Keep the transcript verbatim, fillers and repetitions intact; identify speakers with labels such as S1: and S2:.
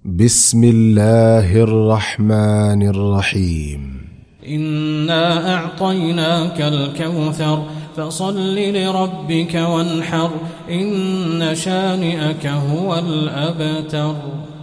S1: بسم الله الرحمن الرحيم.
S2: إنا أعطيناك الكوثر فصل لربك وانحر إن شانئك هو الأبتر.